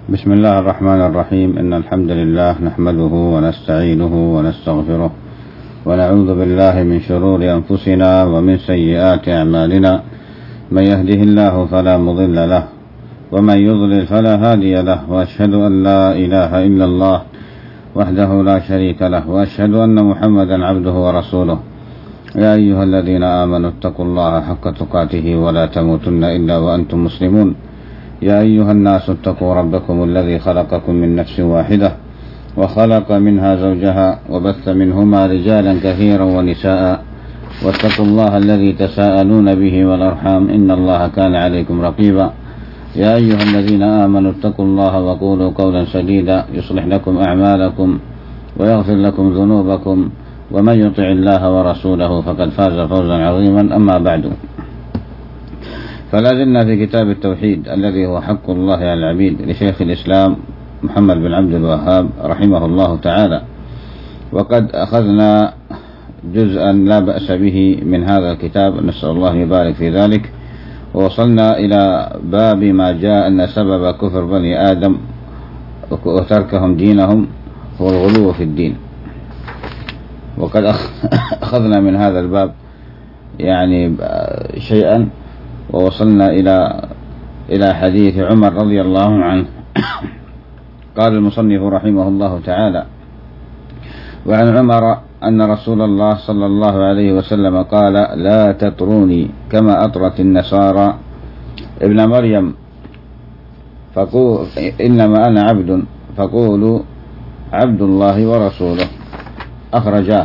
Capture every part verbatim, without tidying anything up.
بسم الله الرحمن الرحيم. إن الحمد لله نحمده ونستعينه ونستغفره ونعوذ بالله من شرور أنفسنا ومن سيئات أعمالنا. من يهده الله فلا مضل له ومن يضلل فلا هادي له، وأشهد أن لا إله إلا الله وحده لا شريك له، وأشهد أن محمدا عبده ورسوله. يا أيها الذين آمنوا اتقوا الله حق تقاته ولا تموتن إلا وأنتم مسلمون. يا أيها الناس اتقوا ربكم الذي خلقكم من نفس واحدة وخلق منها زوجها وبث منهما رجالا كثيرا ونساء، واتقوا الله الذي تساءلون به والأرحام إن الله كان عليكم رقيبا. يا أيها الذين آمنوا اتقوا الله وقولوا قولا سديدا يصلح لكم أعمالكم ويغفر لكم ذنوبكم، ومن يطع الله ورسوله فقد فاز فوزا عظيما. أما بعد، فلا زلنا في كتاب التوحيد الذي هو حق الله على العبيد لشيخ الإسلام محمد بن عبد الوهاب رحمه الله تعالى، وقد أخذنا جزءا لا بأس به من هذا الكتاب، نسأل الله يبارك في ذلك، ووصلنا إلى باب ما جاء أن سبب كفر بني آدم وتركهم دينهم هو الغلو في الدين. وقد أخذنا من هذا الباب يعني شيئا، ووصلنا إلى إلى حديث عمر رضي الله عنه. قال المصنف رحمه الله تعالى: وعن عمر أن رسول الله صلى الله عليه وسلم قال: لا تطروني كما أطرت النصارى ابن مريم، فقول إنما أنا عبد فقولوا عبد الله ورسوله. أخرجاه.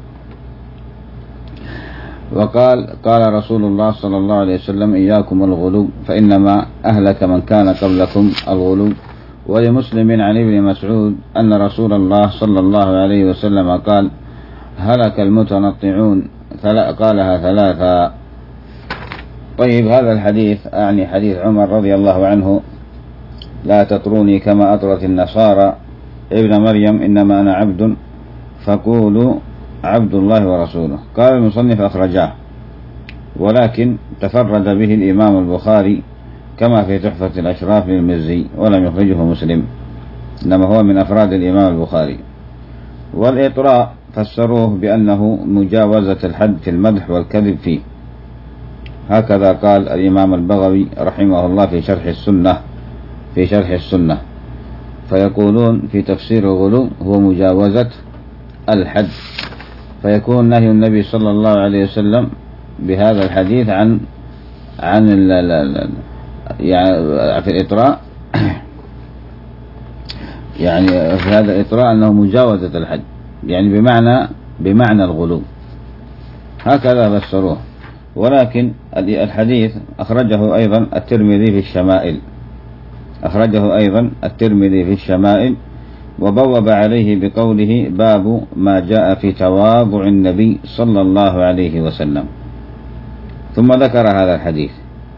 وقال: قال رسول الله صلى الله عليه وسلم: إياكم الغلو فإنما أهلك من كان قبلكم الغلو. ولمسلم عن ابن مسعود أن رسول الله صلى الله عليه وسلم قال: هلك المتنطعون، قالها ثلاثا. طيب، هذا الحديث أعني حديث عمر رضي الله عنه: لا تطروني كما أطرت النصارى ابن مريم إنما أنا عبد فقولوا عبد الله ورسوله. قال المصنف: أخرجاه، ولكن تفرد به الإمام البخاري كما في تحفة الأشراف للمزي، ولم يخرجه مسلم، إنما هو من أفراد الإمام البخاري. والإطراء فسروه بأنه مجاوزة الحد في المدح والكذب فيه، هكذا قال الإمام البغوي رحمه الله في شرح السنة في شرح السنة فيقولون في تفسير الغلو هو مجاوزة الحد، فيكون نهي النبي صلى الله عليه وسلم بهذا الحديث عن عن ال ال يعني في الإطراء يعني في هذا الإطراء أنه مجاوزة الحد، يعني بمعنى بمعنى الغلو، هكذا فسروه. ولكن الحديث أخرجه أيضا الترمذي في الشمائل أخرجه أيضا الترمذي في الشمائل وبوب عليه بقوله: باب ما جاء في تواضع النبي صلى الله عليه وسلم. ثم ذكر هذا الحديث،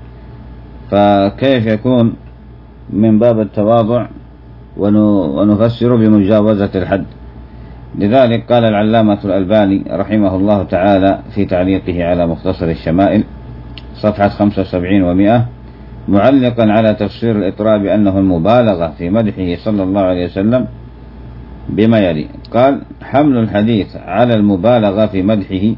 فكيف يكون من باب التواضع ونفسر بمجاوزة الحد؟ لذلك قال العلامة الألباني رحمه الله تعالى في تعليقه على مختصر الشمائل صفحة خمسة وسبعين ومئة، معلقا على تفسير الإطراء بأنه المبالغة في مدحه صلى الله عليه وسلم بما يلي: قال: حمل الحديث على المبالغة في مدحه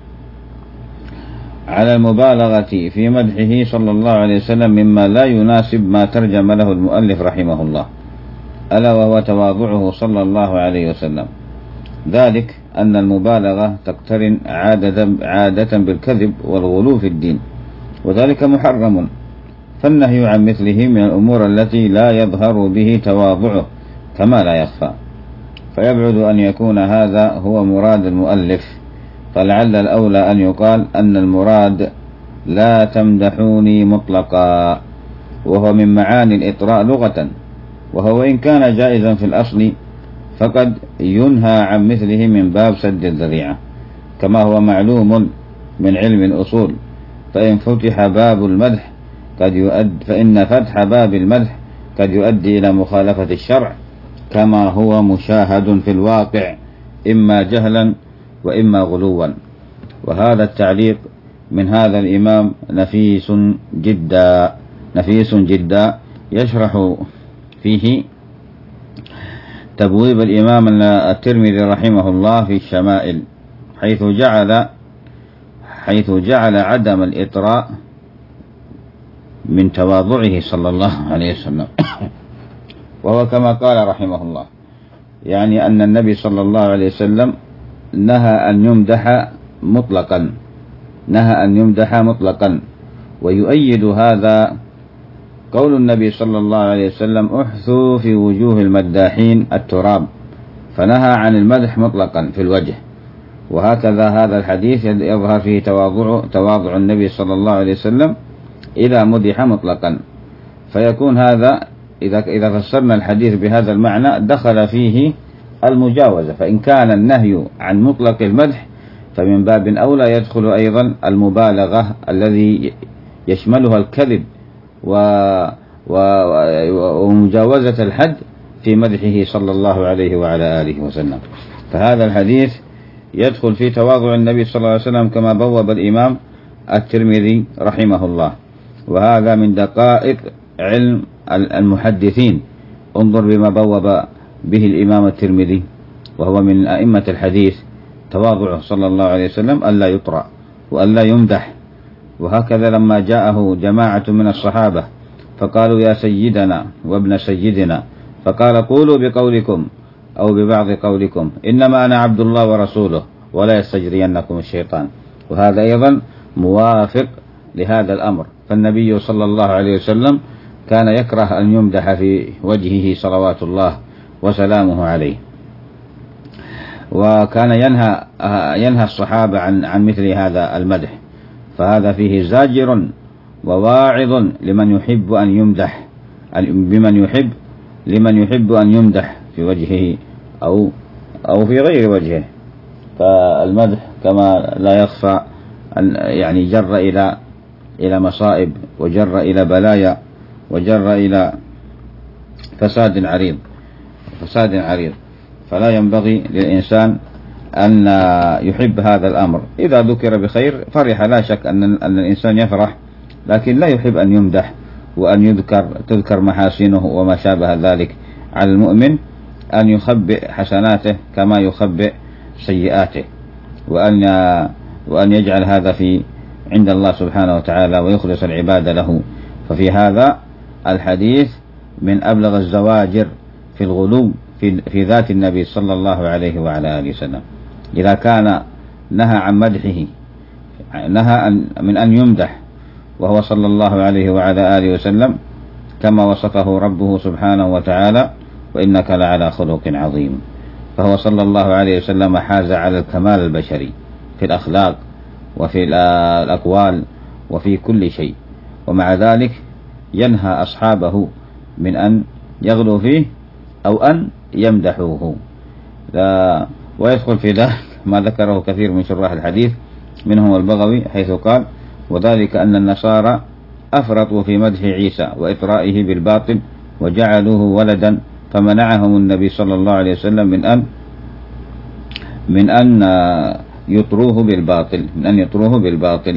على المبالغة في مدحه صلى الله عليه وسلم مما لا يناسب ما ترجم له المؤلف رحمه الله، ألا وهو تواضعه صلى الله عليه وسلم. ذلك أن المبالغة تقترن عادة, عادة بالكذب والغلو في الدين، وذلك محرم، فالنهي عن مثله من الأمور التي لا يظهر به تواضعه كما لا يخفى، فيبعد أن يكون هذا هو مراد المؤلف، فلعل الأولى أن يقال أن المراد لا تمدحوني مطلقا، وهو من معاني الإطراء لغة، وهو إن كان جائزا في الأصل فقد ينهى عن مثله من باب سد الذريعة، كما هو معلوم من علم الأصول. فإن فتح باب المدح قد يؤدي فإن فتح باب المدح قد يؤدي إلى مخالفة الشرع، كما هو مشاهد في الواقع إما جهلا وإما غلوا. وهذا التعليق من هذا الإمام نفيس جدا نفيس جدا يشرح فيه تبويب الإمام الترمذي رحمه الله في الشمائل، حيث جعل حيث جعل عدم الإطراء من تواضعه صلى الله عليه وسلم، وهو كما قال رحمه الله، يعني أن النبي صلى الله عليه وسلم نهى أن يمدح مطلقا نهى أن يمدح مطلقا ويؤيد هذا قول النبي صلى الله عليه وسلم: احثوا في وجوه المداحين التراب، فنهى عن المدح مطلقا في الوجه. وهكذا هذا الحديث يظهر فيه تواضع تواضع النبي صلى الله عليه وسلم إذا مدح مطلقا، فيكون هذا إذا إذا فسرنا الحديث بهذا المعنى دخل فيه المجاوزة، فإن كان النهي عن مطلق المدح فمن باب أولى يدخل أيضا المبالغة الذي يشملها الكذب و ومجاوزة الحد في مدحه صلى الله عليه وعلى آله وسلم. فهذا الحديث يدخل في تواضع النبي صلى الله عليه وسلم كما بوب الإمام الترمذي رحمه الله، وهذا من دقائق علم المحدثين. انظر بما بوب به الإمام الترمذي، وهو من أئمة الحديث، تواضعه صلى الله عليه وسلم ألا يطرأ وألا يمدح. وهكذا لما جاءه جماعة من الصحابة فقالوا: يا سيدنا وابن سيدنا، فقال: قولوا بقولكم أو ببعض قولكم، إنما أنا عبد الله ورسوله ولا يستجرينكم الشيطان. وهذا أيضا موافق لهذا الأمر، فالنبي صلى الله عليه وسلم كان يكره أن يمدح في وجهه صلوات الله وسلامه عليه، وكان ينهى ينهى الصحابة عن عن مثل هذا المدح. فهذا فيه زاجر وواعظ لمن يحب أن يمدح بمن يحب لمن يحب أن يمدح في وجهه أو أو في غير وجهه. فالمدح كما لا يخفى أن يعني جر إلى إلى مصائب، وجر إلى بلايا، وجر إلى فساد عريض فساد عريض فلا ينبغي للإنسان أن يحب هذا الأمر. إذا ذكر بخير فرح، لا شك أن أن الإنسان يفرح، لكن لا يحب أن يمدح وأن يذكر تذكر محاسنه وما شابه ذلك. على المؤمن أن يخبئ حسناته كما يخبئ سيئاته، وأن وأن يجعل هذا في عند الله سبحانه وتعالى ويخلص العبادة له. ففي هذا الحديث من أبلغ الزواجر في الغلو في, في ذات النبي صلى الله عليه وعلى آله وسلم. إذا كان نهى عن مدحه، نهى من أن يمدح وهو صلى الله عليه وعلى آله وسلم كما وصفه ربه سبحانه وتعالى: وإنك لعلى خلق عظيم. فهو صلى الله عليه وسلم حاز على الكمال البشري في الأخلاق وفي الأقوال وفي كل شيء، ومع ذلك ينهى أصحابه من أن يغلوا فيه أو أن يمدحوه. ويدخل في ذلك ما ذكره كثير من شراح الحديث منهم البغوي، حيث قال: وذلك أن النصارى أفرطوا في مدح عيسى وإطرائه بالباطل وجعلوه ولدا، فمنعهم النبي صلى الله عليه وسلم من أن من أن يطروه بالباطل من أن يطروه بالباطل.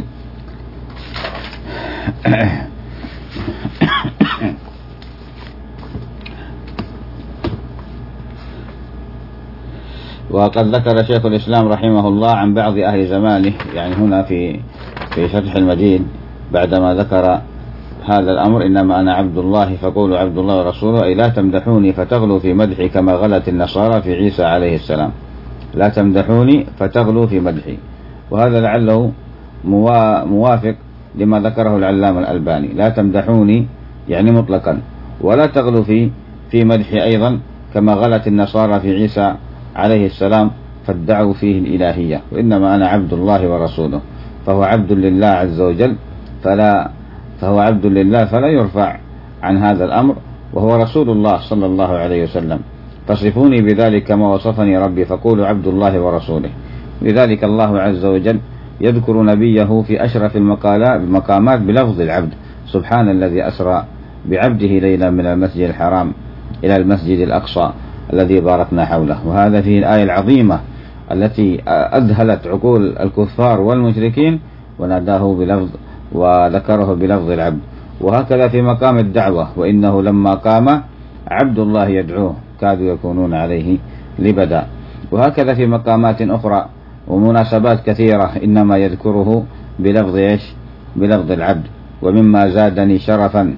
وقد ذكر شيخ الإسلام رحمه الله عن بعض أهل زمانه، يعني هنا في في شرح المجيد بعدما ذكر هذا الأمر: إنما أنا عبد الله فقولوا عبد الله ورسوله، أي لا تمدحوني فتغلوا في مدحي كما غلت النصارى في عيسى عليه السلام. لا تمدحوني فتغلوا في مدحي. وهذا لعله موافق لما ذكره العلامة الألباني: لا تمدحوني يعني مطلقا، ولا تغلوا في في مدحي أيضا كما غلت النصارى في عيسى عليه السلام فادعوا فيه الإلهية. وإنما أنا عبد الله ورسوله، فهو عبد لله عز وجل، فلا فهو عبد لله فلا يرفع عن هذا الأمر، وهو رسول الله صلى الله عليه وسلم. فصفوني بذلك كما وصفني ربي، فقولوا عبد الله ورسوله. لذلك الله عز وجل يذكر نبيه في أشرف المقامات بلفظ العبد: سبحان الذي أسرى بعبده ليلا من المسجد الحرام إلى المسجد الأقصى الذي باركنا حوله. وهذا فيه الآية العظيمة التي أذهلت عقول الكفار والمشركين، وناداه بلفظ وذكره بلفظ العبد. وهكذا في مقام الدعوة: وإنه لما قام عبد الله يدعوه كادوا يكونون عليه لبدا. وهكذا في مقامات أخرى ومناسبات كثيرة إنما يذكره بلفظ إيش؟ بلفظ العبد. ومما زادني شرفا،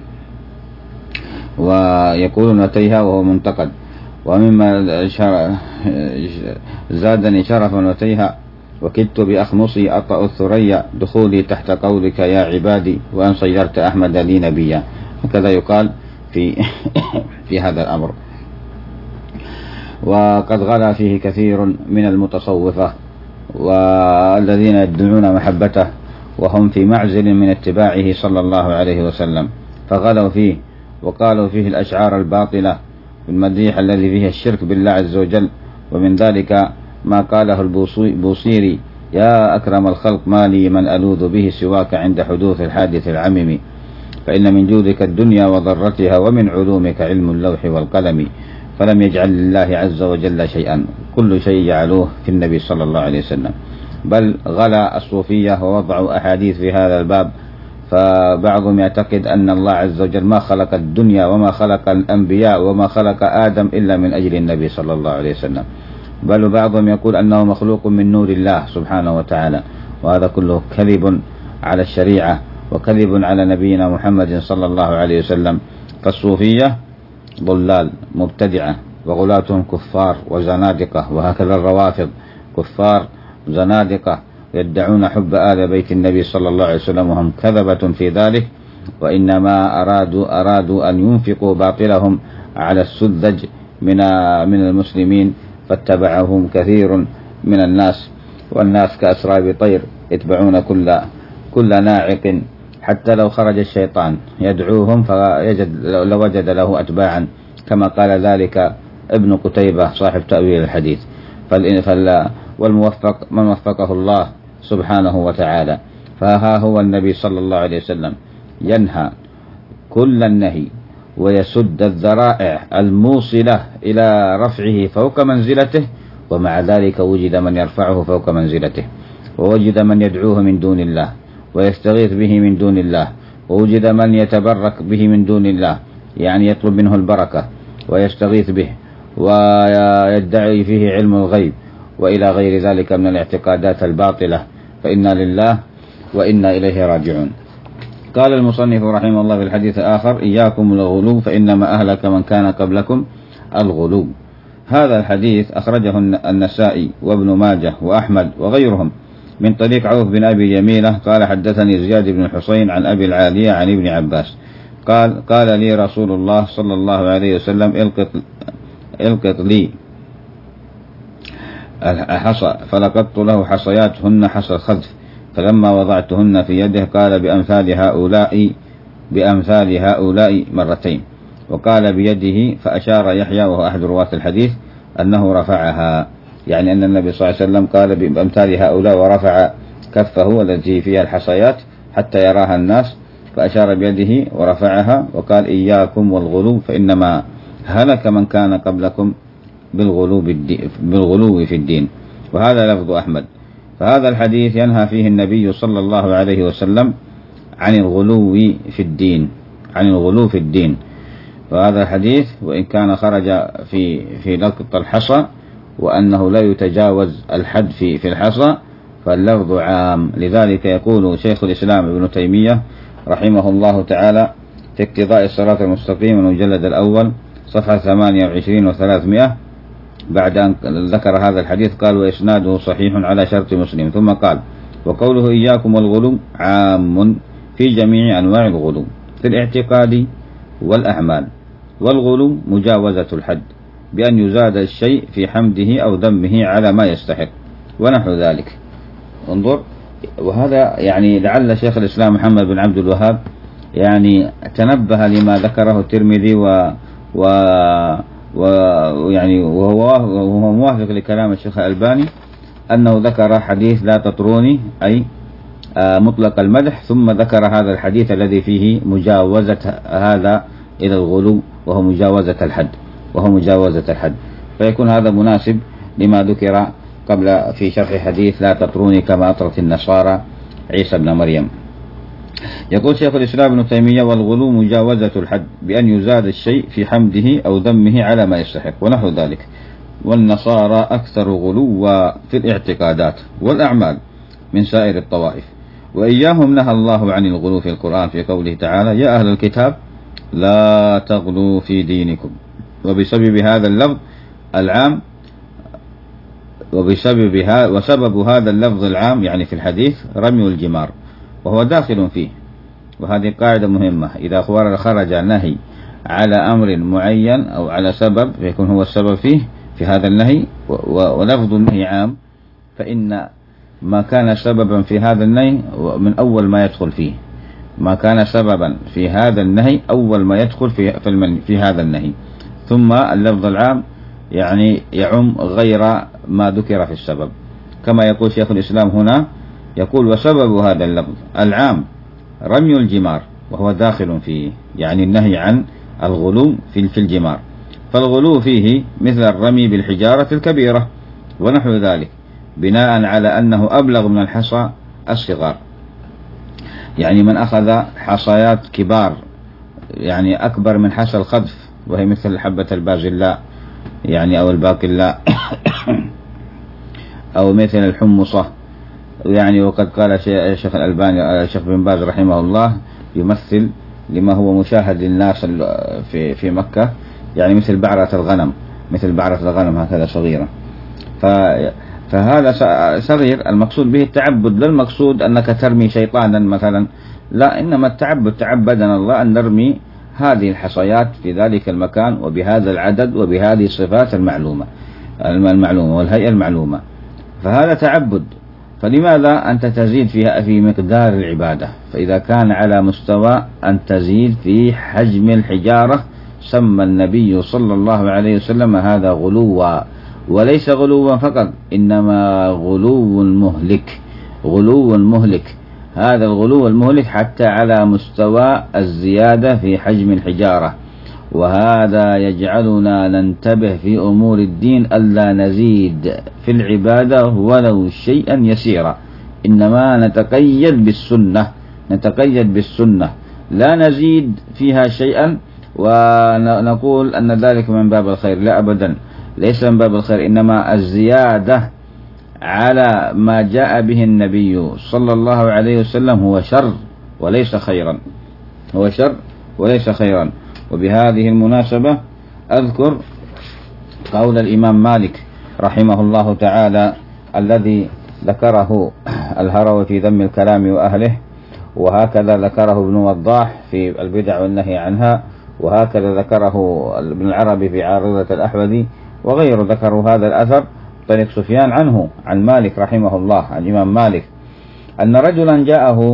ويقولون وتيها وهو منتقد، ومما زادني شرفا وتيها وكدت بأخمصي أطأ الثريا دخولي تحت قولك يا عبادي وأن صيرت أحمد لي نبيا. هكذا يقال في في هذا الأمر. وقد غلا فيه كثير من المتصوفة والذين يدعون محبته وهم في معزل من اتباعه صلى الله عليه وسلم، فغلوا فيه وقالوا فيه الأشعار الباطلة المديح الذي فيه الشرك بالله عز وجل. ومن ذلك ما قاله البوصيري: يا أكرم الخلق ما لي من ألوذ به سواك عند حدوث الحادث العمم، فإن من جودك الدنيا وضرتها ومن علومك علم اللوح والقلم، فلم يجعل لله عز وجل شيئا، كل شيء جعلوه في النبي صلى الله عليه وسلم. بل غلا الصوفية ووضعوا أحاديث في هذا الباب، فبعضهم يعتقد أن الله عز وجل ما خلق الدنيا وما خلق الأنبياء وما خلق آدم إلا من أجل النبي صلى الله عليه وسلم، بل بعضهم يقول أنه مخلوق من نور الله سبحانه وتعالى، وهذا كله كذب على الشريعة وكذب على نبينا محمد صلى الله عليه وسلم. فالصوفية ضلال مبتدعة وغلاتهم كفار وزنادقة، وهكذا الروافض كفار زنادقة يدعون حب آل بيت النبي صلى الله عليه وسلم وهم كذبة في ذلك، وإنما أرادوا أرادوا أن ينفقوا باطلهم على السذج من من المسلمين، فاتبعهم كثير من الناس، والناس كأسراب طير يتبعون كل كل ناعق، حتى لو خرج الشيطان يدعوهم فيجد لوجد له أتباعا، كما قال ذلك ابن قتيبة صاحب تأويل الحديث. والموفق من وفقه الله سبحانه وتعالى. فها هو النبي صلى الله عليه وسلم ينهى كل النهي ويسد الذرائع الموصلة إلى رفعه فوق منزلته، ومع ذلك وجد من يرفعه فوق منزلته، ووجد من يدعوه من دون الله ويستغيث به من دون الله، ووجد من يتبرك به من دون الله، يعني يطلب منه البركة ويستغيث به ويدعي فيه علم الغيب وإلى غير ذلك من الاعتقادات الباطلة. فإنا لله وإنا إليه راجعون. قال المصنف رحمه الله في الحديث الآخر: إياكم الغلو فإنما أهلك من كان قبلكم الغلو. هذا الحديث أخرجه النسائي وابن ماجه وأحمد وغيرهم من طريق عوف بن أبي جميلة قال: حدثني زياد بن حسين عن أبي العالية عن ابن عباس قال: قال لي رسول الله صلى الله عليه وسلم: القط, القط لي الحصى، فلقطت له حصياتهن حصى الخذف، فلما وضعتهن في يده قال: بأمثال هؤلاء بأمثال هؤلاء مرتين. وقال بيده، فأشار يحيى وهو أحد رواة الحديث أنه رفعها، يعني أن النبي صلى الله عليه وسلم قال بأمثال هؤلاء ورفع كفه التي فيها الحصيات حتى يراها الناس، فأشار بيده ورفعها وقال: إياكم والغلو فإنما هلك من كان قبلكم بالغلو, بالغلو في الدين. وهذا لفظ أحمد. فهذا الحديث ينهى فيه النبي صلى الله عليه وسلم عن الغلو في الدين عن الغلو في الدين. وهذا الحديث وإن كان خرج في في لقط الحصى وأنه لا يتجاوز الحد في في الحصى، فاللفظ عام. لذلك يقول شيخ الإسلام ابن تيمية رحمه الله تعالى في اقتضاء الصراط المستقيم المجلد الأول صفحة ثمانية وعشرين وثلاثمائة بعد أن ذكر هذا الحديث قال: وإسناده صحيح على شرط مسلم. ثم قال: وقوله إياكم والغلو عام في جميع أنواع الغلو في الاعتقاد والأعمال. والغلو مجاوزة الحد بأن يزاد الشيء في حمده أو ذمه على ما يستحق ونحو ذلك. انظر، وهذا يعني لعل شيخ الإسلام محمد بن عبد الوهاب يعني تنبه لما ذكره الترمذي و و ويعني وهو وهو موافق لكلام الشيخ الألباني أنه ذكر حديث لا تطروني أي مطلق المدح، ثم ذكر هذا الحديث الذي فيه مجاوزة هذا إلى الغلو وهو مجاوزة الحد وهو مجاوزة الحد فيكون هذا مناسب لما ذكر قبل في شرح حديث لا تطروني كما أطرت النصارى عيسى بن مريم. يقول شيخ الإسلام ابن تيمية: والغلو مجاوزة الحد بأن يزاد الشيء في حمده أو ذمه على ما يستحق ونحو ذلك. والنصارى أكثر غلوا في الاعتقادات والأعمال من سائر الطوائف، وإياهم نهى الله عن الغلو في القرآن في قوله تعالى: يا أهل الكتاب لا تغلوا في دينكم. وبسبب هذا اللفظ العام وبسبب هذا وسبب هذا اللفظ العام يعني في الحديث رمي الجمار، وهو داخل فيه. وهذه قاعدة مهمة: إذا خرج نهي على أمر معين أو على سبب يكون هو السبب فيه في هذا النهي، ولفظ النهي عام، فإن ما كان سببا في هذا النهي من أول ما يدخل فيه، ما كان سببا في هذا النهي أول ما يدخل في في, في هذا النهي. ثم اللفظ العام يعني يعم غير ما ذكر في السبب، كما يقول شيخ الإسلام هنا، يقول: وسبب هذا اللفظ العام رمي الجمار، وهو داخل فيه، يعني النهي عن الغلو في الجمار. فالغلو فيه مثل الرمي بالحجارة الكبيرة ونحو ذلك، بناء على أنه أبلغ من الحصى الصغار. يعني من أخذ حصيات كبار يعني أكبر من حصى الخذف، وهي مثل حبة البازلاء يعني أو الباقلاء أو مثل الحمصة يعني. وقد قال الشيخ الألباني الشيخ بن باز رحمه الله يمثل لما هو مشاهد للناس في في مكة، يعني مثل بعرة الغنم، مثل بعرة الغنم هكذا صغيرة. فهذا صغير، المقصود به التعبد، لا المقصود أنك ترمي شيطانا مثلا، لا، إنما التعبد تعبدنا الله أن نرمي هذه الحصيات في ذلك المكان وبهذا العدد وبهذه الصفات المعلومة المعلومة والهيئة المعلومة، فهذا تعبد. فلماذا أنت تزيد فيها في مقدار العبادة؟ فإذا كان على مستوى أن تزيد في حجم الحجارة سمى النبي صلى الله عليه وسلم هذا غلوا، وليس غلوا فقط، إنما غلو مهلك، غلو مهلك. هذا الغلو المهلك حتى على مستوى الزيادة في حجم الحجارة، وهذا يجعلنا ننتبه في أمور الدين ألا نزيد في العبادة ولو شيئا يسيرا، إنما نتقيد بالسنة، نتقيد بالسنة لا نزيد فيها شيئا ونقول أن ذلك من باب الخير، لا أبدا، ليس من باب الخير، إنما الزيادة على ما جاء به النبي صلى الله عليه وسلم هو شر وليس خيرا، هو شر وليس خيرا. وبهذه المناسبة أذكر قول الإمام مالك رحمه الله تعالى الذي ذكره الهروي في ذم الكلام وأهله، وهكذا ذكره ابن وضاح في البدع والنهي عنها، وهكذا ذكره ابن العربي في عارضة الأحوذي وغيره، ذكروا هذا الأثر طريق سفيان عنه عن مالك رحمه الله عن الإمام مالك أن رجلا جاءه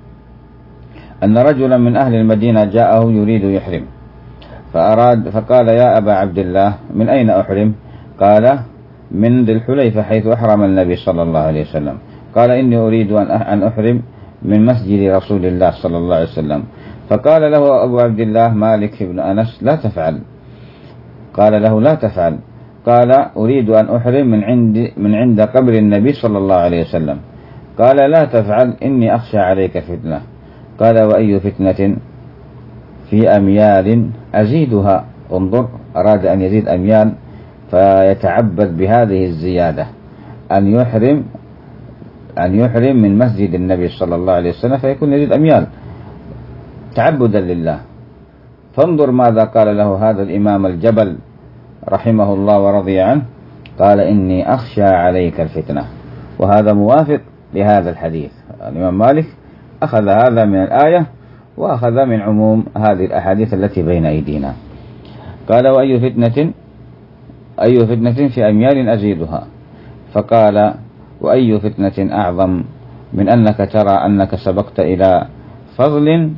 أن رجلا من أهل المدينة جاءه يريد يحرم، فأراد فقال: يا أبا عبد الله من أين أحرم؟ قال: من ذي الحليفة حيث أحرم النبي صلى الله عليه وسلم. قال: إني أريد أن أحرم من مسجد رسول الله صلى الله عليه وسلم. فقال له أبو عبد الله مالك بن أنس: لا تفعل. قال له: لا تفعل. قال: أريد أن أحرم من عند من عند قبر النبي صلى الله عليه وسلم. قال: لا تفعل، إني أخشى عليك فتنة. قال: وأي فتنة؟ في أميال أزيدها. انظر، أراد أن يزيد أميال فيتعبد بهذه الزيادة، أن يحرم أن يحرم من مسجد النبي صلى الله عليه وسلم فيكون يزيد أميال تعبدا لله. فانظر ماذا قال له هذا الإمام الجبل رحمه الله ورضي عنه، قال: إني أخشى عليك الفتنة. وهذا موافق لهذا الحديث. الإمام مالك أخذ هذا من الآية وأخذ من عموم هذه الأحاديث التي بين أيدينا. قال: وأي فتنة أي فتنة في أميال أزيدها. فقال: وأي فتنة أعظم من أنك ترى أنك سبقت إلى فضل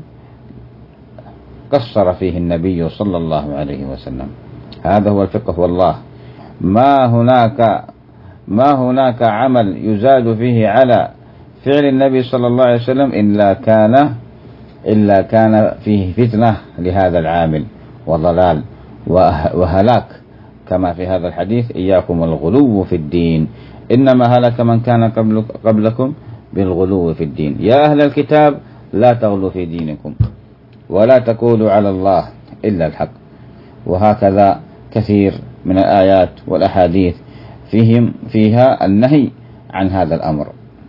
قصر فيه النبي صلى الله عليه وسلم. هذا هو الفقه والله. ما هناك ما هناك عمل يزاد فيه على فعل النبي صلى الله عليه وسلم إلا كان إلا كان فيه فتنة لهذا العامل وضلال وهلاك، كما في هذا الحديث: إياكم الغلو في الدين، إنما هلك من كان قبلكم بالغلو في الدين. يا أهل الكتاب لا تغلوا في دينكم ولا تقولوا على الله إلا الحق. وهكذا كثير من الآيات والأحاديث فيهم فيها النهي عن هذا الأمر.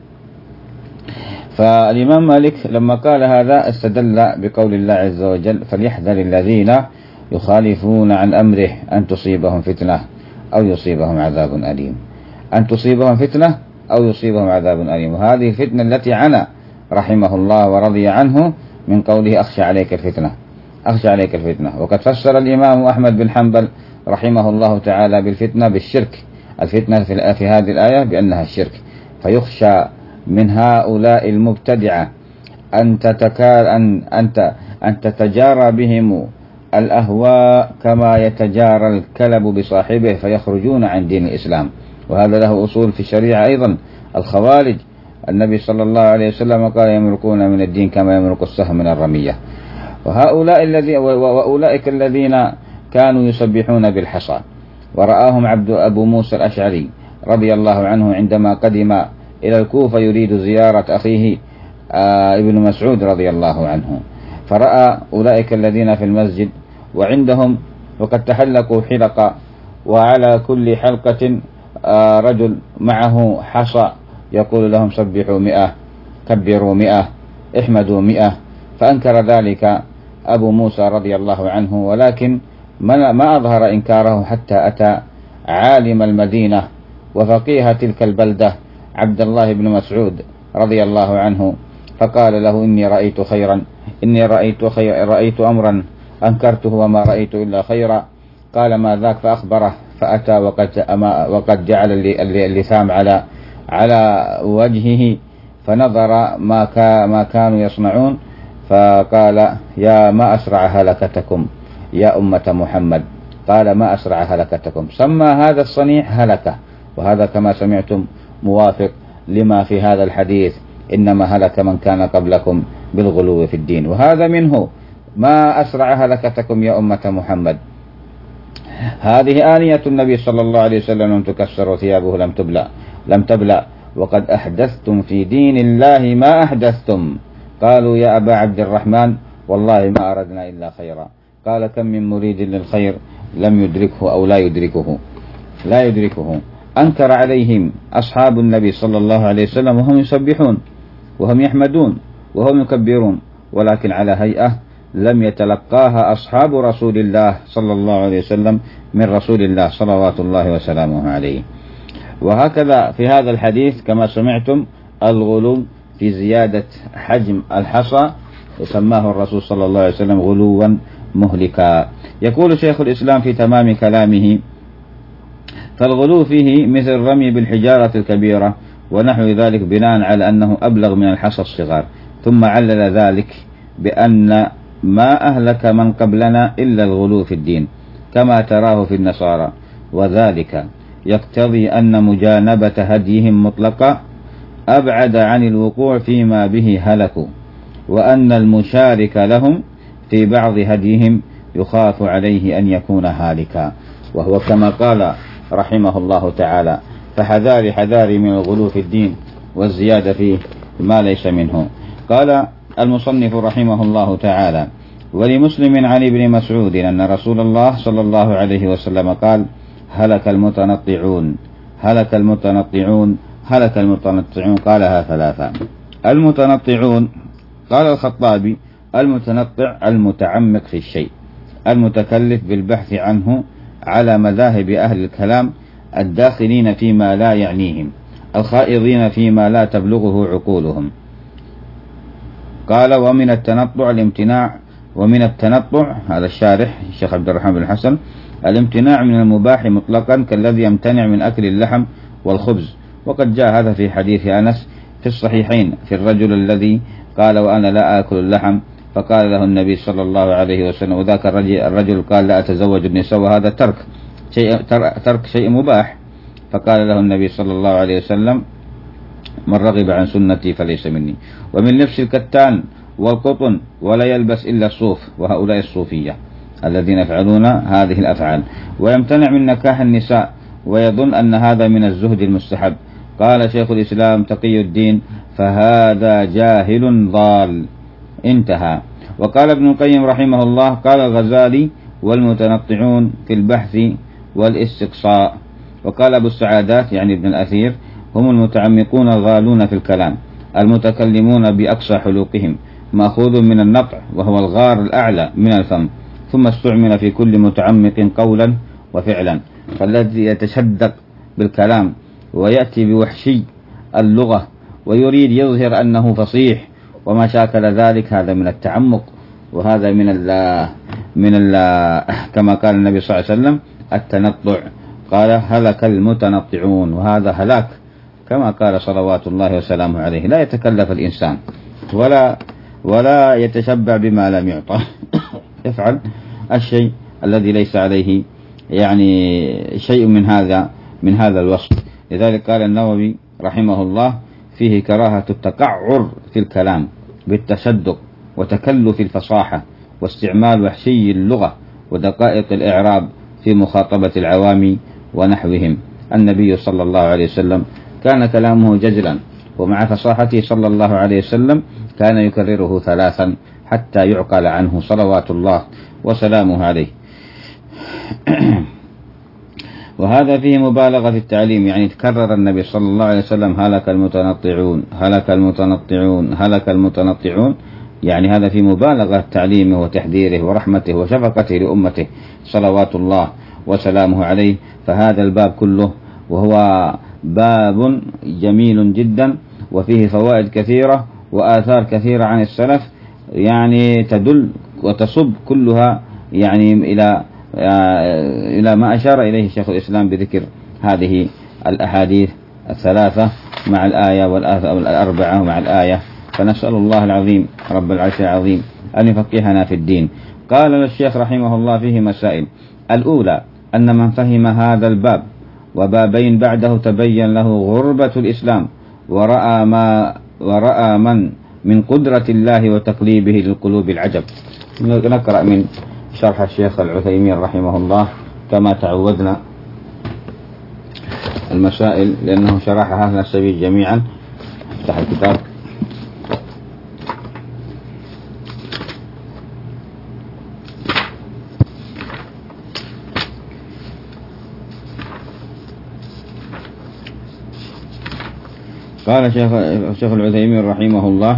فالإمام مالك لما قال هذا استدل بقول الله عز وجل: فليحذر الذين يخالفون عن أمره أن تصيبهم فتنة أو يصيبهم عذاب أليم. أن تصيبهم فتنة أو يصيبهم عذاب أليم، وهذه الفتنة التي عنا رحمه الله ورضي عنه من قوله: أخشى عليك الفتنة، أخشى عليك الفتنة. وقد فسر الإمام أحمد بن حنبل رحمه الله تعالى بالفتنة بالشرك، الفتنة في هذه الآية بأنها الشرك، فيخشى من هؤلاء المبتدعة أن تتكا أن أنت أن تتجارى بهم الأهواء كما يتجارى الكلب بصاحبه فيخرجون عن دين الإسلام. وهذا له أصول في الشريعة أيضا. الخوارج النبي صلى الله عليه وسلم قال: يمرقون من الدين كما يمرق السهم من الرمية. وهؤلاء الذين وأولئك الذين كانوا يسبحون بالحصى، ورآهم عبد أبو موسى الأشعري رضي الله عنه عندما قدم إلى الكوفة يريد زيارة أخيه آه ابن مسعود رضي الله عنه، فرأى أولئك الذين في المسجد وعندهم وقد تحلقوا حلقة، وعلى كل حلقة آه رجل معه حصى يقول لهم: سبحوا مئة، كبروا مئة، احمدوا مئة. فأنكر ذلك أبو موسى رضي الله عنه، ولكن ما أظهر إنكاره حتى أتى عالم المدينة وفقيه تلك البلدة عبد الله بن مسعود رضي الله عنه، فقال له: إني رأيت خيرا، إني رأيت خير رأيت أمرا أنكرته وما رأيت إلا خيرا. قال: ما ذاك؟ فأخبره، فأتى وقد وقد جعل اللثام على على وجهه، فنظر ما ما كانوا يصنعون، فقال: يا ما أسرع هلكتكم يا أمة محمد. قال: ما أسرع هلكتكم. سمى هذا الصنيع هلكة، وهذا كما سمعتم موافق لما في هذا الحديث: إنما هلك من كان قبلكم بالغلو في الدين. وهذا منه: ما أسرع هلكتكم يا أمة محمد. هذه آنية النبي صلى الله عليه وسلم لم تكسر وثيابه لم تبلى لم تبلى وقد أحدثتم في دين الله ما أحدثتم. قالوا: يا أبا عبد الرحمن والله ما أردنا إلا خيرا. قال: كم من مريد للخير لم يدركه أو لا يدركه لا يدركه. أنكر عليهم أصحاب النبي صلى الله عليه وسلم وهم يسبحون وهم يحمدون وهم يكبرون، ولكن على هيئة لم يتلقاها أصحاب رسول الله صلى الله عليه وسلم من رسول الله صلوات الله وسلامه عليه. وهكذا في هذا الحديث كما سمعتم الغلو في زيادة حجم الحصى سماه الرسول صلى الله عليه وسلم غلوا مهلكا. يقول شيخ الإسلام في تمام كلامه: فالغلو فيه مثل الرمي بالحجارة الكبيرة ونحو ذلك، بناء على أنه أبلغ من الحصى الصغار. ثم علل ذلك بأن ما أهلك من قبلنا إلا الغلو في الدين كما تراه في النصارى، وذلك يقتضي أن مجانبة هديهم مطلقة أبعد عن الوقوع فيما به هلكوا، وأن المشارك لهم في بعض هديهم يخاف عليه أن يكون هالكا. وهو كما قال رحمه الله تعالى: فحذاري حذاري من الغلو في الدين والزيادة فيه ما ليس منه. قال المصنف رحمه الله تعالى: ولمسلم عن ابن مسعود أن رسول الله صلى الله عليه وسلم قال: هلك المتنطعون هلك المتنطعون هلك المتنطعون. قالها ثلاثة. المتنطعون، قال الخطابي: المتنطع المتعمق في الشيء، المتكلف بالبحث عنه على مذاهب أهل الكلام، الداخلين فيما لا يعنيهم، الخائضين فيما لا تبلغه عقولهم. قال: ومن التنطع الامتناع ومن التنطع هذا الشارح الشيخ عبد الرحمن بن حسن الامتناع من المباح مطلقا كالذي يمتنع من أكل اللحم والخبز. وقد جاء هذا في حديث أنس في الصحيحين في الرجل الذي قال: وأنا لا آكل اللحم، فقال له النبي صلى الله عليه وسلم، وذاك الرجل قال: لا أتزوج النساء، وهذا ترك شيء ترك شيء مباح. فقال له النبي صلى الله عليه وسلم: من رغب عن سنتي فليس مني. ومن لبس الكتان والقطن ولا يلبس إلا الصوف، وهؤلاء الصوفية الذين يفعلون هذه الأفعال. ويمتنع من نكاح النساء ويظن أن هذا من الزهد المستحب. قال شيخ الإسلام تقي الدين: فهذا جاهل ضال. انتهى. وقال ابن القيم رحمه الله: قال الغزالي: والمتنطعون في البحث والاستقصاء. وقال أبو السعادات يعني ابن الأثير: هم المتعمقون الغالون في الكلام المتكلمون بأقصى حلوقهم، مأخوذ من النطع وهو الغار الأعلى من الفم، ثم استعمل في كل متعمق قولا وفعلا. فالذي يتشدق بالكلام ويأتي بوحشي اللغة ويريد يظهر أنه فصيح وما شاكل ذلك، هذا من التعمق، وهذا من ال من ال كما قال النبي صلى الله عليه وسلم: التنطع. قال: هلك المتنطعون، وهذا هلاك كما قال صلوات الله وسلامه عليه. لا يتكلف الإنسان ولا ولا يتشبع بما لم يعطى يفعل الشيء الذي ليس عليه يعني شيء من هذا من هذا الوصف. لذلك قال النووي رحمه الله: فيه كراهة التقعر في الكلام بالتشدق وتكلف الفصاحة واستعمال وحشي اللغة ودقائق الإعراب في مخاطبة العوام ونحوهم. النبي صلى الله عليه وسلم كان كلامه جزلا، ومع فصاحته صلى الله عليه وسلم كان يكرره ثلاثا حتى يعقل عنه صلوات الله وسلامه عليه. وهذا فيه مبالغة في التعليم، يعني تكرر النبي صلى الله عليه وسلم: هلك المتنطعون، هلك المتنطعون، هلك المتنطعون، يعني هذا في مبالغة تعليمه وتحذيره ورحمته وشفقته لأمته صلوات الله وسلامه عليه. فهذا الباب كله وهو باب جميل جدا، وفيه فوائد كثيرة وآثار كثيرة عن السلف، يعني تدل وتصب كلها يعني إلى إلى ما أشار إليه شيخ الإسلام بذكر هذه الأحاديث الثلاثة مع الآية والأربعة مع الآية. فنسأل الله العظيم رب العرش العظيم أن يفقهنا في الدين. قال الشيخ رحمه الله: فيه مسائل. الأولى: أن من فهم هذا الباب وبابين بعده تبين له غربة الإسلام، ورأى ما ورأى من من قدرة الله وتقليبه للقلوب العجب. نقرأ من شرح الشيخ العثيمين رحمه الله كما تعودنا المسائل، لأنه شرحها أهل السبيل جميعا. افتح الكتاب. قال الشيخ العثيمين رحمه الله: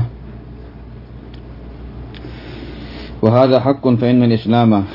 وهذا حق، فإن الإسلام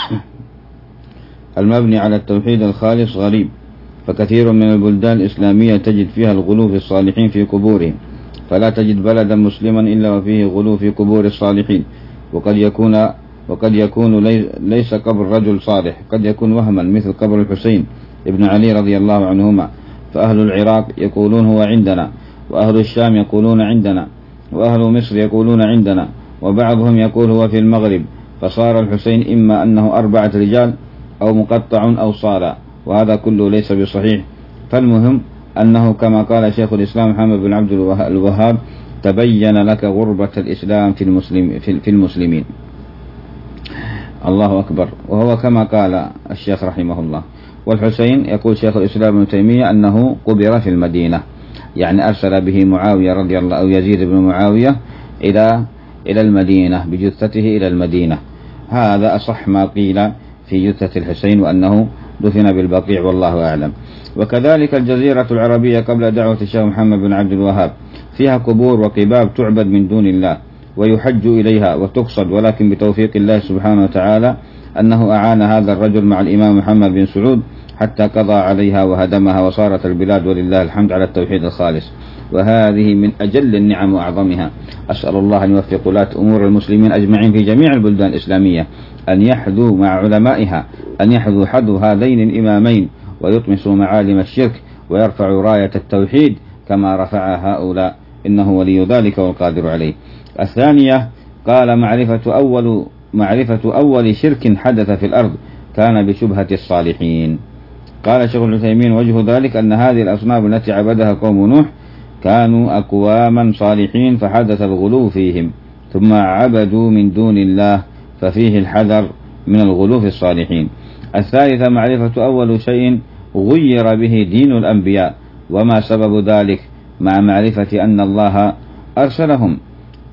المبني على التوحيد الخالص غريب، فكثير من البلدان الإسلامية تجد فيها الغلو في الصالحين في قبورهم، فلا تجد بلدا مسلما إلا وفيه غلو في قبور الصالحين. وقد يكون وقد يكون ليس قبر رجل صالح، قد يكون وهما مثل قبر الحسين ابن علي رضي الله عنهما. فأهل العراق يقولون هو عندنا، وأهل الشام يقولون عندنا، وأهل مصر يقولون عندنا، وبعضهم يقول هو في المغرب. فصار الحسين إما أنه أربعة رجال أو مقطع أو صالة، وهذا كله ليس بصحيح. فالمهم أنه كما قال شيخ الإسلام محمد بن عبد الوهاب: تبين لك غربة الإسلام في المسلم في المسلمين. الله أكبر. وهو كما قال الشيخ رحمه الله. والحسين يقول شيخ الإسلام ابن تيمية أنه قبر في المدينة، يعني أرسل به معاوية رضي الله أو يزيد بن معاوية إلى إلى المدينة بجثته إلى المدينة. هذا أصح ما قيل في جثة الحسين، وأنه دفن بالبقيع، والله أعلم. وكذلك الجزيرة العربية قبل دعوة الشيخ محمد بن عبد الوهاب فيها قبور وقباب تعبد من دون الله، ويحج إليها وتقصد، ولكن بتوفيق الله سبحانه وتعالى أنه أعان هذا الرجل مع الإمام محمد بن سعود حتى قضى عليها وهدمها، وصارت البلاد ولله الحمد على التوحيد الخالص. وهذه من أجل النعم وأعظمها. أسأل الله أن يوفق ولاة أمور المسلمين أجمعين في جميع البلدان الإسلامية أن يحذوا مع علمائها أن يحذوا حذو هذين الإمامين، ويطمسوا معالم الشرك، ويرفعوا راية التوحيد كما رفع هؤلاء، إنه ولي ذلك والقادر عليه. الثانية: قال معرفة أول معرفة أول شرك حدث في الأرض كان بشبهة الصالحين. قال شيخ العثيمين: وجه ذلك أن هذه الأصنام التي عبدها قوم نوح كانوا أقواما صالحين، فحدث الغلو فيهم، ثم عبدوا من دون الله، ففيه الحذر من الغلو في الصالحين. الثالثة: معرفة أول شيء غير به دين الأنبياء، وما سبب ذلك، مع معرفة أن الله أرسلهم.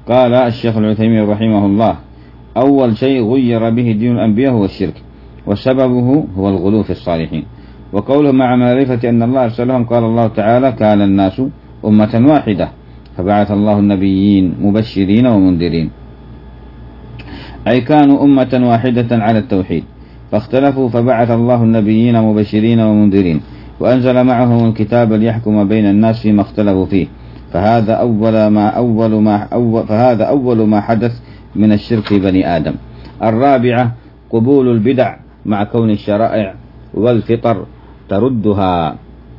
قال الشيخ العثيمين رحمه الله: أول شيء غير به دين الأنبياء هو الشرك، وسببه هو الغلو في الصالحين. وقوله مع معرفة أن الله أرسلهم، قال الله تعالى: كان الناس أمة واحدة فبعث الله النبيين مبشرين ومنذرين، أي كانوا أمة واحدة على التوحيد فاختلفوا فبعث الله النبيين مبشرين ومنذرين، وأنزل معهم الكتاب ليحكم بين الناس فيما اختلفوا فيه. فهذا أول ما أول ما أول فهذا أول ما حدث من الشرك في بني آدم. الرابعة قبول البدع مع كون الشرائع والفطر تردها.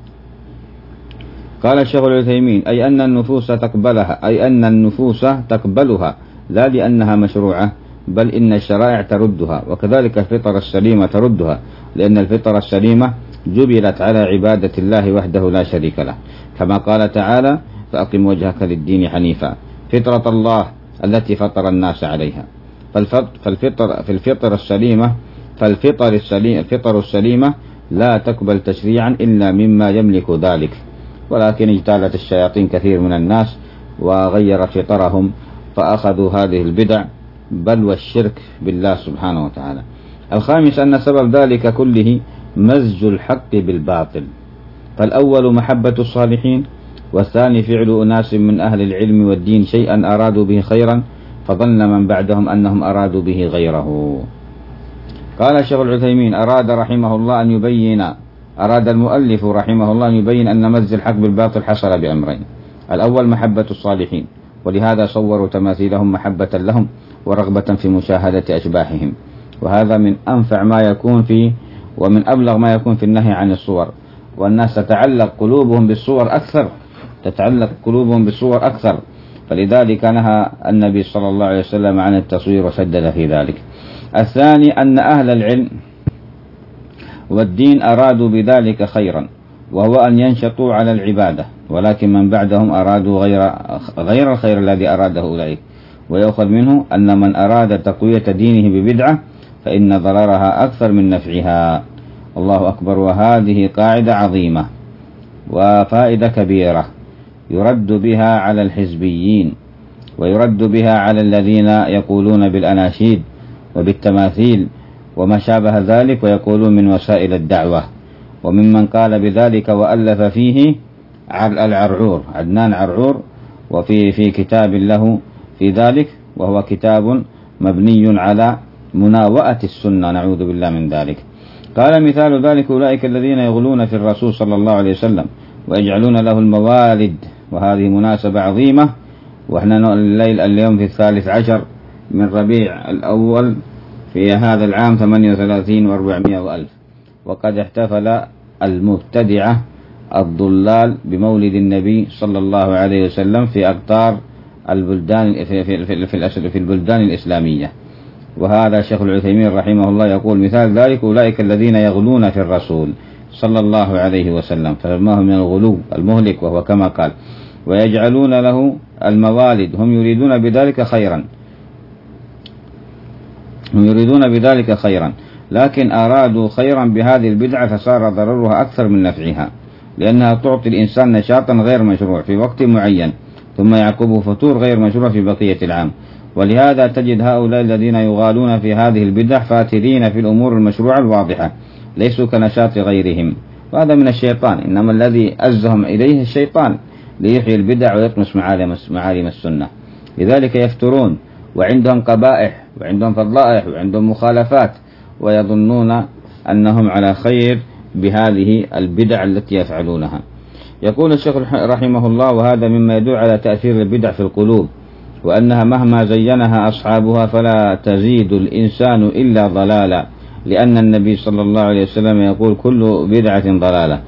قال الشيخ العثيمين: أي أن النفوس تقبلها أي أن النفوس تقبلها لا لأنها مشروعة، بل إن الشرائع تردها، وكذلك الفطر السليمة تردها، لأن الفطر السليمة جبلت على عبادة الله وحده لا شريك له، كما قال تعالى: فأقم وجهك للدين حنيفا فطرة الله التي فطر الناس عليها. فالفطر في الفطر السليمة فالفطر السليم الفطر السليمة لا تقبل تشريعا إلا مما يملك ذلك، ولكن اجتالت الشياطين كثير من الناس وغير فطرهم فأخذوا هذه البدع بل والشرك بالله سبحانه وتعالى. الخامس أن سبب ذلك كله مزج الحق بالباطل، فالأول محبة الصالحين، والثاني فعل أناس من أهل العلم والدين شيئا أرادوا به خيرا فظن من بعدهم أنهم أرادوا به غيره. قال الشيخ العثيمين: أراد رحمه الله أن يبين أراد المؤلف رحمه الله أن يبين أن مزج الحق بالباطل حصل بأمرين: الأول محبة الصالحين، ولهذا صوروا تماثيلهم محبة لهم ورغبة في مشاهدة أشباحهم، وهذا من أنفع ما يكون فيه ومن أبلغ ما يكون في النهي عن الصور، والناس تتعلق قلوبهم بالصور أكثر تتعلق قلوبهم بالصور أكثر فلذلك نهى النبي صلى الله عليه وسلم عن التصوير وشدد في ذلك. الثاني أن أهل العلم والدين أرادوا بذلك خيرا، وهو أن ينشطوا على العبادة، ولكن من بعدهم أرادوا غير غير الخير الذي أراده أولئك. ويؤخذ منه أن من أراد تقوية دينه ببدعة فإن ضررها أكثر من نفعها. الله أكبر. وهذه قاعدة عظيمة وفائدة كبيرة يرد بها على الحزبيين، ويرد بها على الذين يقولون بالأناشيد وبالتماثيل وما شابه ذلك، ويقولون من وسائل الدعوة. وممن قال بذلك وألف فيه العرعور عدنان عرعور، وفي في كتاب له في ذلك، وهو كتاب مبني على مناوئة السنة، نعوذ بالله من ذلك. قال: مثال ذلك أولئك الذين يغلون في الرسول صلى الله عليه وسلم ويجعلون له الموالد، وهذه مناسبة عظيمة، وإحنا الليل اليوم في الثالث عشر من ربيع الأول في هذا العام ثمانية وثلاثين وأربعمائة وألف، وقد احتفل المبتدعة الضلال بمولد النبي صلى الله عليه وسلم في أقطار البلدان في, في, في, في, في البلدان الإسلامية. وهذا شيخ العثيمين رحمه الله يقول: مثال ذلك أولئك الذين يغلون في الرسول صلى الله عليه وسلم، فما هم من الغلو المهلك، وهو كما قال: ويجعلون له الموالد، هم يريدون بذلك خيرا هم يريدون بذلك خيرا لكن أرادوا خيرا بهذه البدعة فصار ضررها أكثر من نفعها، لأنها تعطي الإنسان نشاطا غير مشروع في وقت معين، ثم يعقبه فتور غير مشروع في بقية العام. ولهذا تجد هؤلاء الذين يغالون في هذه البدع فاترين في الأمور المشروعة الواضحة، ليسوا كنشاط غيرهم، وهذا من الشيطان، إنما الذي أزهم إليه الشيطان ليحيي البدع ويطمس معالم السنة. لذلك يفترون وعندهم قبائح وعندهم فضائح وعندهم مخالفات، ويظنون أنهم على خير بهذه البدع التي يفعلونها. يقول الشيخ رحمه الله: وهذا مما يدل على تأثير البدع في القلوب، وأنها مهما زينها أصحابها فلا تزيد الإنسان إلا ضلالا، لأن النبي صلى الله عليه وسلم يقول: كل بدعة ضلالة.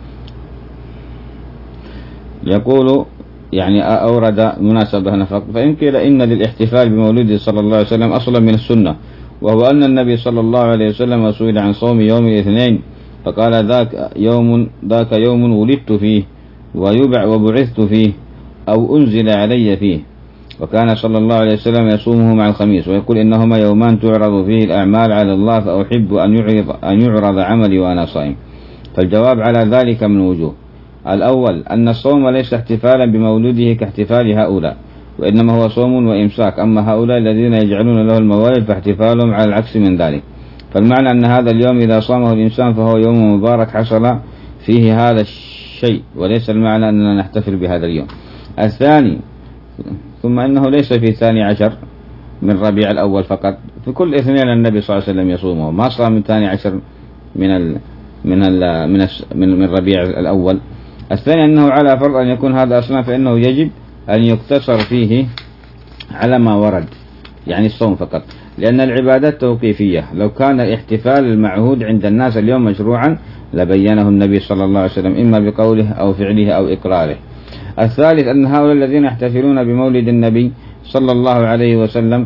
يقول يعني أورد مناسبة نفق: فإن قيل إن للاحتفال بمولده صلى الله عليه وسلم أصلا من السنة، وهو أن النبي صلى الله عليه وسلم سئل عن صوم يوم الاثنين فقال: ذاك يوم ذاك يوم ولدت فيه ويبع وبعثت فيه أو أنزل علي فيه. وكان صلى الله عليه وسلم يصومه مع الخميس، ويقول: إنهما يومان تعرض فيه الأعمال على الله، فأحب أن يعرض, أن يعرض عملي وأنا صائم. فالجواب على ذلك من وجوه: الأول أن الصوم ليس احتفالا بمولده كاحتفال هؤلاء، وإنما هو صوم وإمساك. أما هؤلاء الذين يجعلون له الموالد فاحتفالهم على العكس من ذلك. فالمعنى أن هذا اليوم إذا صامه الإنسان فهو يوم مبارك حصل فيه هذا الشيء، وليس المعنى أننا نحتفل بهذا اليوم. الثاني، ثم إنه ليس في الثاني عشر من ربيع الأول فقط، في كل اثنين النبي صلى الله عليه وسلم يصومه، ما صام من الثاني عشر من ال من ال من من, من ربيع الأول. الثاني أنه على فرض أن يكون هذا أصلا، فإنه يجب أن يقتصر فيه على ما ورد، يعني الصوم فقط، لأن العبادات توقيفية. لو كان الاحتفال المعهود عند الناس اليوم مشروعا لبينه النبي صلى الله عليه وسلم إما بقوله أو فعله أو إقراره. الثالث أن هؤلاء الذين يحتفلون بمولد النبي صلى الله عليه وسلم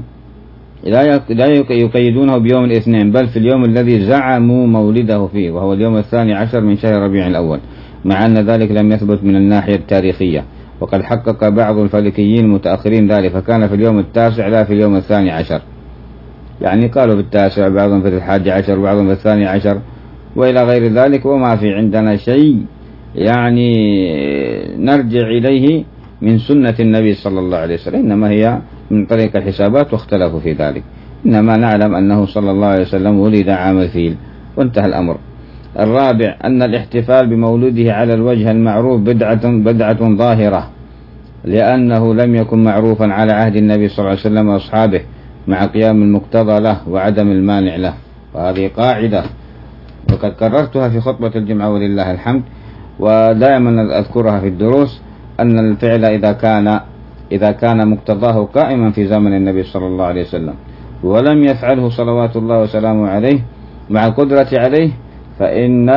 لا يقيدونه بيوم الاثنين، بل في اليوم الذي زعموا مولده فيه، وهو اليوم الثاني عشر من شهر ربيع الأول، مع أن ذلك لم يثبت من الناحية التاريخية، وقد حقق بعض الفلكيين المتأخرين ذلك، فكان في اليوم التاسع لا في اليوم الثاني عشر. يعني قالوا في التاسع، بعضهم في الحادي عشر، بعضهم في الثاني عشر، وإلى غير ذلك. وما في عندنا شيء يعني نرجع إليه من سنة النبي صلى الله عليه وسلم، إنما هي من طريق الحسابات واختلفوا في ذلك. إنما نعلم أنه صلى الله عليه وسلم ولد عام الفيل وانتهى الأمر. الرابع أن الاحتفال بمولده على الوجه المعروف بدعة بدعة ظاهرة، لأنه لم يكن معروفا على عهد النبي صلى الله عليه وسلم وأصحابه، مع قيام المقتضى له وعدم المانع له. وهذه قاعدة وقد كررتها في خطبة الجمعة ولله الحمد، ودائما أذكرها في الدروس، أن الفعل إذا كان إذا كان مقتضاه قائما في زمن النبي صلى الله عليه وسلم ولم يفعله صلوات الله وسلامه عليه مع القدرة عليه، فإن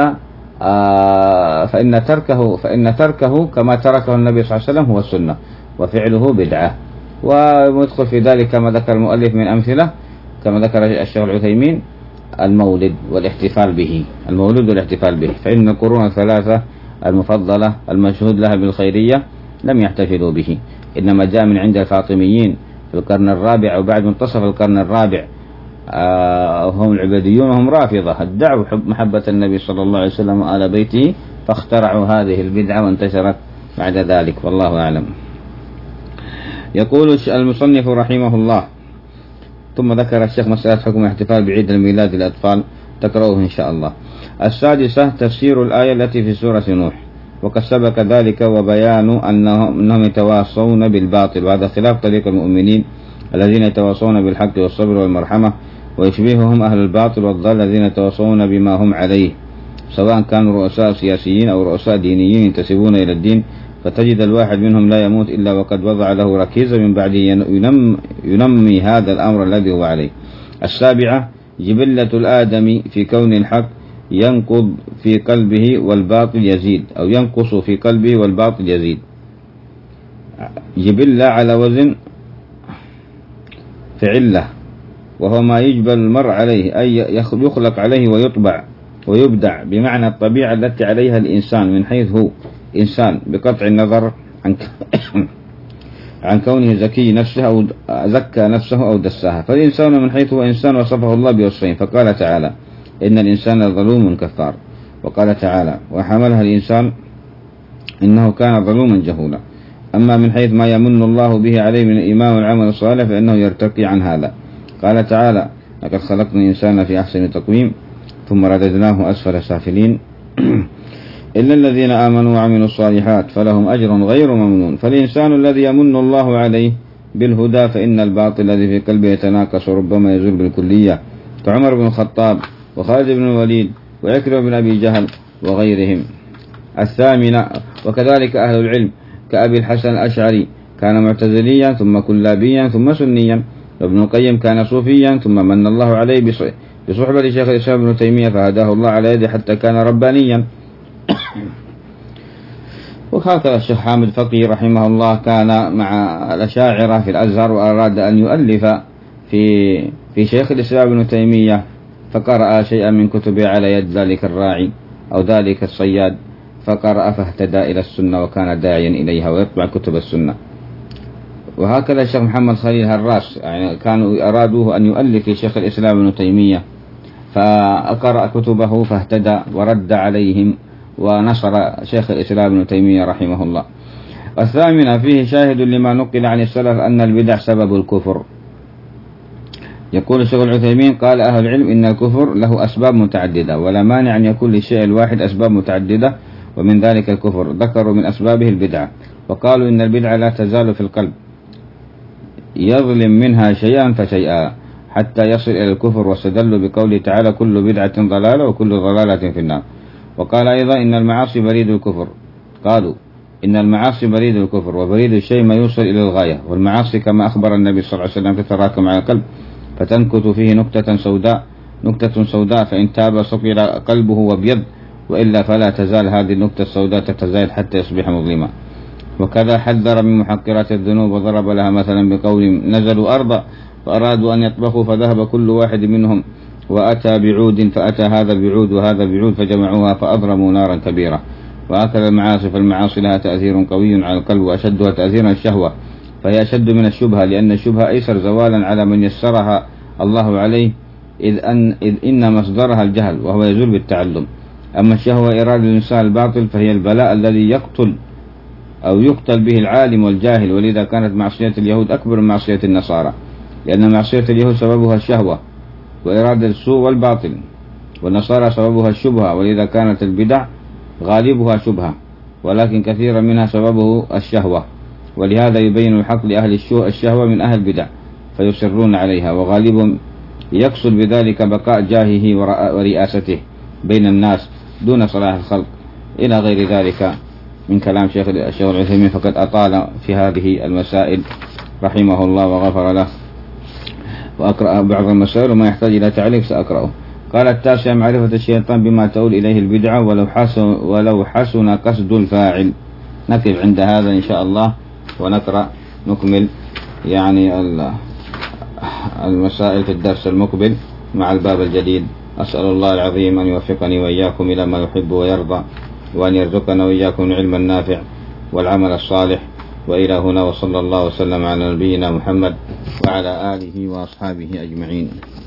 آه فإن تركه فإن تركه كما تركه النبي صلى الله عليه وسلم هو السنة، وفعله بدعة. ويدخل في ذلك كما ذكر المؤلف من أمثلة، كما ذكر الشيخ العثيمين، المولد والاحتفال به، المولد والاحتفال به، فإن القرون الثلاثة المفضلة المشهود لها بالخيرية لم يحتفلوا به، إنما جاء من عند الفاطميين في القرن الرابع وبعد منتصف القرن الرابع. آه هم العبيديون وهم رافضة، ادعوا محبة النبي صلى الله عليه وسلم وآل بيته، فاخترعوا هذه البدعة وانتشرت بعد ذلك، والله أعلم. يقول المصنف رحمه الله: ثم ذكر الشيخ مسألة حكم الاحتفال بعيد الميلاد للأطفال، تقرأوه إن شاء الله. السادسة تفسير الآية التي في سورة نوح، وقد سبق ذلك وبيان أنهم, أنهم يتواصون بالباطل، وهذا خلاف طريق المؤمنين الذين يتواصون بالحق والصبر والمرحمة، ويشبههم أهل الباطل والضال الذين يتواصون بما هم عليه، سواء كانوا رؤساء سياسيين أو رؤساء دينيين ينتسبون إلى الدين، فتجد الواحد منهم لا يموت إلا وقد وضع له ركيزة من بعد ينم ينمي هذا الأمر الذي هو عليه. السابعة جبلة الآدم في كون الحق ينقض في قلبه والباطل يزيد، أو ينقص في قلبه والباطل يزيد. جبلة على وزن فعلة، وهو ما يجبل المرء عليه، أي يخلق عليه ويطبع ويبدع، بمعنى الطبيعة التي عليها الإنسان من حيث هو إنسان، بقطع النظر عن عن كونه زكي نفسه أو زكى نفسه أو دساها. فالإنسان من حيث هو إنسان وصفه الله بوصفين، فقال تعالى: إن الإنسان ظلوم كفار، وقال تعالى: وحملها الإنسان إنه كان ظلوما جهولا. أما من حيث ما يمن الله به عليه من الإيمان والعمل الصالح فإنه يرتقي عن هذا. قال تعالى: لقد خلقنا الإنسان في أحسن تقويم ثم رددناه أسفل سافلين إلا الذين آمنوا وعملوا الصالحات فلهم أجر غير ممنون. فالإنسان الذي يمن الله عليه بالهدى، فإن الباطل الذي في قلبه يتناقص ربما يزول بالكلية، كعمر بن الخطاب وخالد بن الوليد وعكرمة بن أبي جهل وغيرهم. الثامنة وكذلك أهل العلم كأبي الحسن الأشعري كان معتزليا ثم كلابيا ثم سنيا، وابن القيم كان صوفيا ثم من الله عليه بصحبة شيخ الإسلام ابن تيمية فهداه الله على يده حتى كان ربانيا. وهكذا الشيخ حامد فقي رحمه الله كان مع الأشاعرة في الأزهر، وأراد أن يؤلف في في شيخ الإسلام ابن تيمية، فقرأ شيئا من كتبه على يد ذلك الراعي أو ذلك الصياد، فقرأ فاهتدى إلى السنة وكان داعيا إليها ويطبع كتب السنة. وهكذا الشيخ محمد خليل هراس، يعني كانوا أرادوه أن يؤلف في شيخ الإسلام ابن تيمية، فقرأ كتبه فاهتدى ورد عليهم ونصر شيخ الإسلام ابن تيمية رحمه الله. الثامنة فيه شاهد لما نقل عن السلف أن البدع سبب الكفر. يقول الشيخ العثيمين قال أهل العلم إن الكفر له أسباب متعددة، ولا مانع أن يكون للشيء الواحد أسباب متعددة، ومن ذلك الكفر. ذكروا من أسبابه البدعة، وقالوا إن البدعة لا تزال في القلب يظلم منها شيئا فشيئا حتى يصل إلى الكفر، واستدلوا بقوله تعالى كل بدعة ضلالة وكل ضلالة في النار. وقال أيضا إن المعاصي بريد الكفر، قالوا إن المعاصي بريد الكفر، وبريد الشيء ما يوصل إلى الغاية، والمعاصي كما أخبر النبي صلى الله عليه وسلم تتراكم على القلب فتنكت فيه نكتة سوداء نكتة سوداء فإن تاب صفر قلبه وابيض، وإلا فلا تزال هذه النكتة السوداء تتزايد حتى يصبح مظلما. وكذا حذر من محقرات الذنوب، وضرب لها مثلا بقول نزلوا أرضا فأرادوا أن يطبخوا فذهب كل واحد منهم وأتى بعود فأتى هذا بعود وهذا بعود فجمعوها فأضرموا نارا كبيرة. وهكذا المعاصي، فالمعاصي لها تأثير قوي على القلب، وأشدها تأثيرا الشهوة، فهي أشد من الشبهة، لأن الشبهة أيسر زوالا على من يسرها الله عليه، إذ, أن إذ إن مصدرها الجهل وهو يزول بالتعلم. أما الشهوة إرادة الإنسان الباطل فهي البلاء الذي يقتل أو يقتل به العالم والجاهل، ولذا كانت معصية اليهود أكبر من معصية النصارى، لأن معصية اليهود سببها الشهوة وإرادة السوء والباطل، والنصارى سببها الشبهة، ولذا كانت البدع غالبها شبهة، ولكن كثيرا منها سببه الشهوة. ولهذا يبين الحق لأهل الشهوة من أهل البدع فيصرون عليها، وغالبهم يقصد بذلك بقاء جاهه ورئاسته بين الناس دون صلاح الخلق إلى غير ذلك من كلام شيخ الشيخ العثيمين. فقد أطال في هذه المسائل رحمه الله وغفر له، وأقرأ بعض المسائل وما يحتاج إلى تعليق سأقرأه. قال التاسع معرفة الشيطان بما تؤول إليه البدعة ولو حسن, ولو حسن قصد الفاعل. نقف عند هذا إن شاء الله ونقرأ نكمل يعني المسائل في الدرس المقبل مع الباب الجديد. أسأل الله العظيم أن يوفقني وإياكم إلى ما يحب ويرضى، وأن يرزقنا وإياكم العلم النافع والعمل الصالح. وإلى هنا، وصلى الله وسلم على نبينا محمد وعلى آله وأصحابه أجمعين.